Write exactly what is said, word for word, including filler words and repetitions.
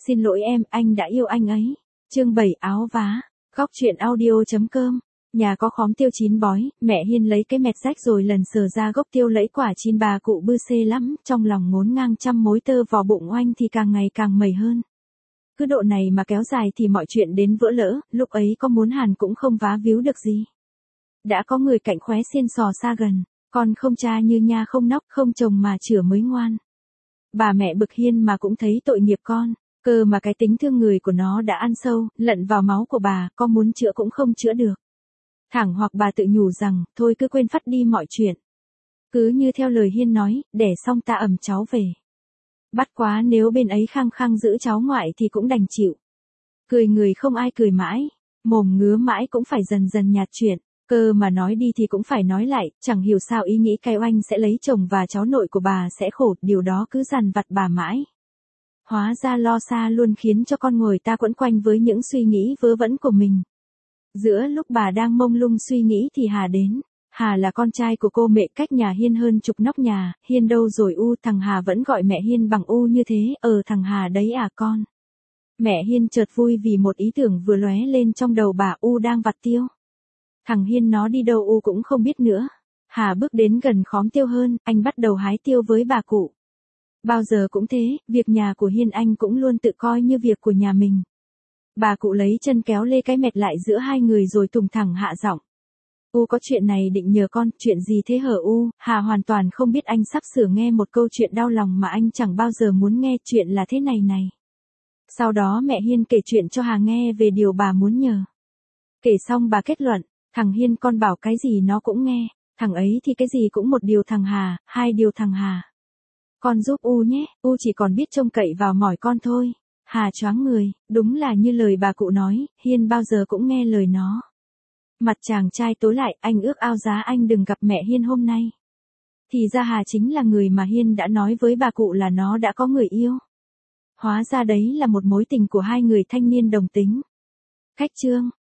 xin lỗi em, anh đã yêu anh ấy. Chương bảy áo vá. Góc truyện audio.com. Nhà có khóm tiêu chín bói, mẹ Hiên lấy cái mẹt rách rồi lần sờ ra gốc tiêu lẫy quả chín, bà cụ bư xê lắm, trong lòng ngốn ngang trăm mối tơ vò bụng oanh thì càng ngày càng mẩy hơn. Cứ độ này mà kéo dài thì mọi chuyện đến vỡ lỡ, lúc ấy có muốn hàn cũng không vá víu được gì. Đã có người cạnh khóe xiên sò xa gần, con không cha như nha không nóc, không chồng mà chửa mới ngoan. Bà mẹ bực Hiên mà cũng thấy tội nghiệp con, cơ mà cái tính thương người của nó đã ăn sâu, lận vào máu của bà, có muốn chữa cũng không chữa được. Thẳng hoặc bà tự nhủ rằng, thôi cứ quên phắt đi mọi chuyện. Cứ như theo lời Hiên nói, đẻ xong ta ẵm cháu về. Bắt quá nếu bên ấy khăng khăng giữ cháu ngoại thì cũng đành chịu. Cười người không ai cười mãi, mồm ngứa mãi cũng phải dần dần nhạt chuyện, cơ mà nói đi thì cũng phải nói lại, chẳng hiểu sao ý nghĩ cái oanh sẽ lấy chồng và cháu nội của bà sẽ khổ, điều đó cứ dằn vặt bà mãi. Hóa ra lo xa luôn khiến cho con người ta quẫn quanh với những suy nghĩ vớ vẩn của mình. Giữa lúc bà đang mông lung suy nghĩ thì Hà đến. Hà là con trai của cô mẹ cách nhà Hiên hơn chục nóc nhà. Hiên đâu rồi U? Thằng Hà vẫn gọi mẹ Hiên bằng U như thế. Ờ thằng Hà đấy à con. Mẹ Hiên chợt vui vì một ý tưởng vừa lóe lên trong đầu bà. U đang vặt tiêu. Thằng Hiên nó đi đâu U cũng không biết nữa. Hà bước đến gần khóm tiêu hơn, anh bắt đầu hái tiêu với bà cụ. Bao giờ cũng thế, việc nhà của Hiên anh cũng luôn tự coi như việc của nhà mình. Bà cụ lấy chân kéo lê cái mẹt lại giữa hai người rồi tùng thẳng hạ giọng. U có chuyện này định nhờ con, chuyện gì thế hở U? Hà hoàn toàn không biết anh sắp sửa nghe một câu chuyện đau lòng mà anh chẳng bao giờ muốn nghe. Chuyện là thế này này. Sau đó mẹ Hiên kể chuyện cho Hà nghe về điều bà muốn nhờ. Kể xong bà kết luận, thằng Hiên con bảo cái gì nó cũng nghe, thằng ấy thì cái gì cũng một điều thằng Hà, hai điều thằng Hà. Con giúp U nhé, U chỉ còn biết trông cậy vào mỏi con thôi. Hà choáng người, đúng là như lời bà cụ nói, Hiên bao giờ cũng nghe lời nó. Mặt chàng trai tối lại, anh ước ao giá anh đừng gặp mẹ Hiên hôm nay. Thì ra Hà chính là người mà Hiên đã nói với bà cụ là nó đã có người yêu. Hóa ra đấy là một mối tình của hai người thanh niên đồng tính. Khách chương.